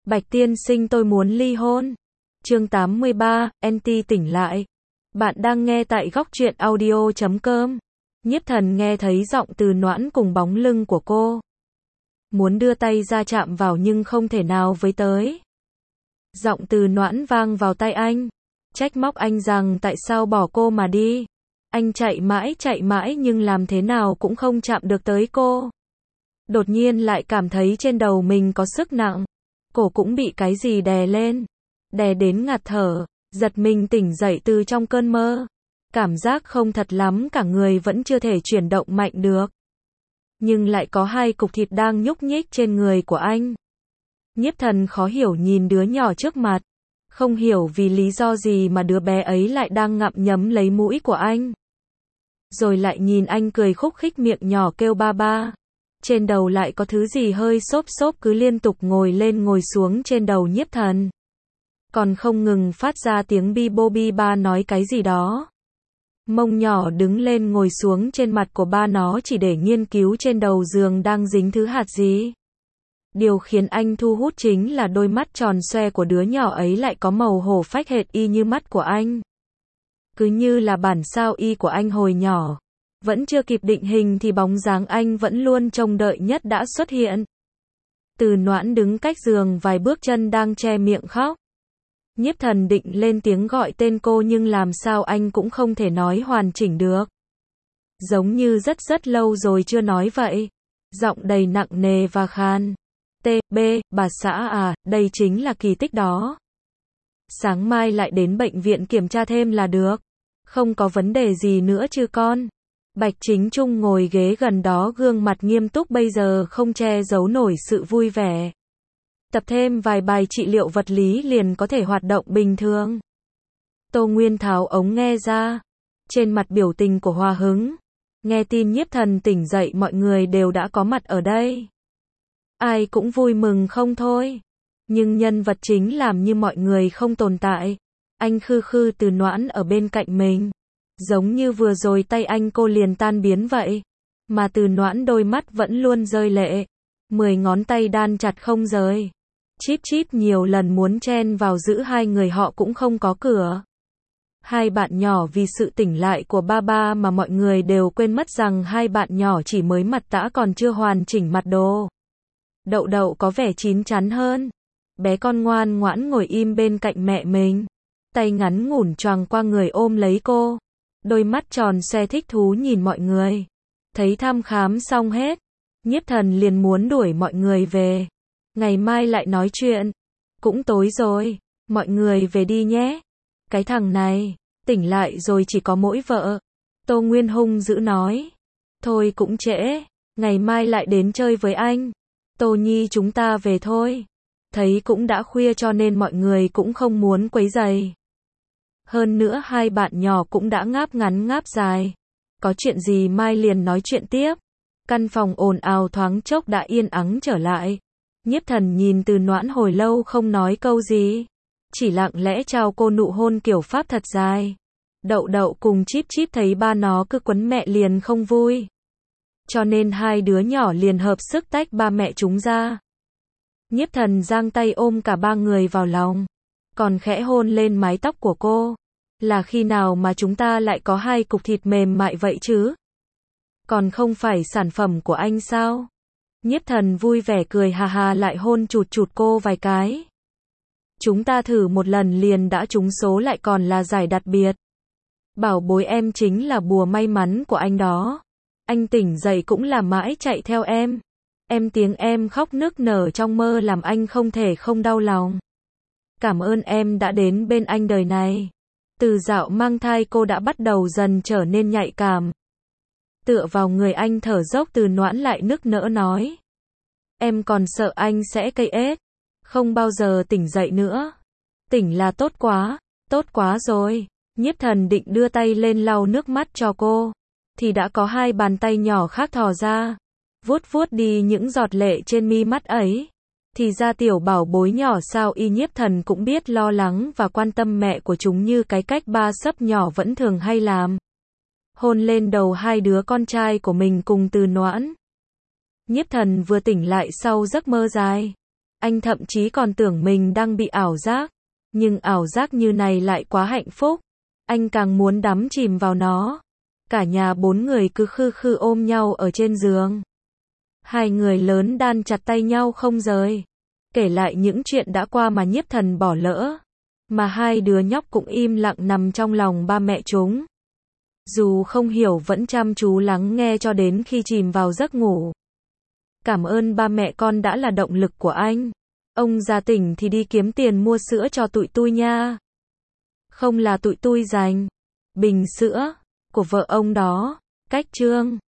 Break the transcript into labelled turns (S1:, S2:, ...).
S1: Bạch tiên sinh tôi muốn ly hôn. Chương 83, NT tỉnh lại. Bạn đang nghe tại góc truyện audio.com. Nhiếp Thần nghe thấy giọng Từ Noãn cùng bóng lưng của cô. Muốn đưa tay ra chạm vào nhưng không thể nào với tới. Giọng Từ Noãn vang vào tai anh. Trách móc anh rằng tại sao bỏ cô mà đi. Anh chạy mãi nhưng làm thế nào cũng không chạm được tới cô. Đột nhiên lại cảm thấy trên đầu mình có sức nặng. Cổ cũng bị cái gì đè lên. Đè đến ngạt thở. Giật mình tỉnh dậy từ trong cơn mơ. Cảm giác không thật lắm, cả người vẫn chưa thể chuyển động mạnh được. Nhưng lại có hai cục thịt đang nhúc nhích trên người của anh. Nhiếp Thần khó hiểu nhìn đứa nhỏ trước mặt. Không hiểu vì lý do gì mà đứa bé ấy lại đang ngậm nhấm lấy mũi của anh. Rồi lại nhìn anh cười khúc khích miệng nhỏ kêu ba ba. Trên đầu lại có thứ gì hơi xốp xốp cứ liên tục ngồi lên ngồi xuống trên đầu Nhiếp Thần. Còn không ngừng phát ra tiếng bi bô bi ba nói cái gì đó. Mông nhỏ đứng lên ngồi xuống trên mặt của ba nó chỉ để nghiên cứu trên đầu giường đang dính thứ hạt gì. Điều khiến anh thu hút chính là đôi mắt tròn xoe của đứa nhỏ ấy lại có màu hổ phách hệt y như mắt của anh. Cứ như là bản sao y của anh hồi nhỏ. Vẫn chưa kịp định hình thì bóng dáng anh vẫn luôn trông đợi nhất đã xuất hiện. Từ Noãn đứng cách giường vài bước chân đang che miệng khóc. Nhiếp Thần định lên tiếng gọi tên cô nhưng làm sao anh cũng không thể nói hoàn chỉnh được. Giống như rất lâu rồi chưa nói vậy. Giọng đầy nặng nề và khan. Bà xã à, đây chính là kỳ tích đó. Sáng mai lại đến bệnh viện kiểm tra thêm là được. Không có vấn đề gì nữa chứ con. Bạch Chính Trung ngồi ghế gần đó gương mặt nghiêm túc bây giờ không che giấu nổi sự vui vẻ. Tập thêm vài bài trị liệu vật lý liền có thể hoạt động bình thường. Tô Nguyên tháo ống nghe ra. Trên mặt biểu tình của hòa hứng. Nghe tin Nhiếp Thần tỉnh dậy mọi người đều đã có mặt ở đây. Ai cũng vui mừng không thôi. Nhưng nhân vật chính làm như mọi người không tồn tại. Anh khư Từ Noãn ở bên cạnh mình. Giống như vừa rồi tay anh cô liền tan biến vậy. Mà Từ Noãn đôi mắt vẫn luôn rơi lệ. 10 ngón tay đan chặt không rời. Chip nhiều lần muốn chen vào giữ hai người họ cũng không có cửa. Hai bạn nhỏ vì sự tỉnh lại của ba ba mà mọi người đều quên mất rằng hai bạn nhỏ chỉ mới mặt tã còn chưa hoàn chỉnh mặt đồ. Đậu Đậu có vẻ chín chắn hơn. Bé con ngoan ngoãn ngồi im bên cạnh mẹ mình. Tay ngắn ngủn choàng qua người ôm lấy cô. Đôi mắt tròn xoe thích thú nhìn mọi người. Thấy thăm khám xong hết. Nhiếp Thần liền muốn đuổi mọi người về. Ngày mai lại nói chuyện. Cũng tối rồi. Mọi người về đi nhé. Cái thằng này. Tỉnh lại rồi chỉ có mỗi vợ. Tô Nguyên hung dữ nói. Thôi cũng trễ. Ngày mai lại đến chơi với anh. Tô Nhi chúng ta về thôi. Thấy cũng đã khuya cho nên mọi người cũng không muốn quấy rầy. Hơn nữa hai bạn nhỏ cũng đã ngáp ngắn ngáp dài. Có chuyện gì mai liền nói chuyện tiếp. Căn phòng ồn ào thoáng chốc đã yên ắng trở lại. Nhiếp Thần nhìn Từ Noãn hồi lâu không nói câu gì. Chỉ lặng lẽ trao cô nụ hôn kiểu Pháp thật dài. Đậu Đậu cùng Chip thấy ba nó cứ quấn mẹ liền không vui. Cho nên hai đứa nhỏ liền hợp sức tách ba mẹ chúng ra. Nhiếp Thần giang tay ôm cả ba người vào lòng. Còn khẽ hôn lên mái tóc của cô. Là khi nào mà chúng ta lại có hai cục thịt mềm mại vậy chứ? Còn không phải sản phẩm của anh sao? Nhiếp Thần vui vẻ cười hà hà lại hôn chụt cô vài cái. Chúng ta thử một lần liền đã trúng số lại còn là giải đặc biệt. Bảo bối em chính là bùa may mắn của anh đó. Anh tỉnh dậy cũng là mãi chạy theo em. Tiếng em khóc nức nở trong mơ làm anh không thể không đau lòng. Cảm ơn em đã đến bên anh đời này. Từ dạo mang thai cô đã bắt đầu dần trở nên nhạy cảm. Tựa vào người anh thở dốc Từ Noãn lại nức nở nói. Em còn sợ anh sẽ cây ết. Không bao giờ tỉnh dậy nữa. Tỉnh là tốt quá rồi. Nhiếp Thần định đưa tay lên lau nước mắt cho cô. Thì đã có hai bàn tay nhỏ khác thò ra. Vuốt đi những giọt lệ trên mi mắt ấy. Thì ra tiểu bảo bối nhỏ sao y Nhiếp Thần cũng biết lo lắng và quan tâm mẹ của chúng như cái cách ba sấp nhỏ vẫn thường hay làm. Hôn lên đầu hai đứa con trai của mình cùng Từ Noãn. Nhiếp Thần vừa tỉnh lại sau giấc mơ dài. Anh thậm chí còn tưởng mình đang bị ảo giác. Nhưng ảo giác như này lại quá hạnh phúc. Anh càng muốn đắm chìm vào nó. Cả nhà 4 người cứ khư khư ôm nhau ở trên giường. Hai người lớn đan chặt tay nhau không rời. Kể lại những chuyện đã qua mà Nhiếp Thần bỏ lỡ. Mà hai đứa nhóc cũng im lặng nằm trong lòng ba mẹ chúng. Dù không hiểu vẫn chăm chú lắng nghe cho đến khi chìm vào giấc ngủ. Cảm ơn ba mẹ con đã là động lực của anh. Ông già tỉnh thì đi kiếm tiền mua sữa cho tụi tui nha. Không là tụi tui dành bình sữa của vợ ông đó. Cách chương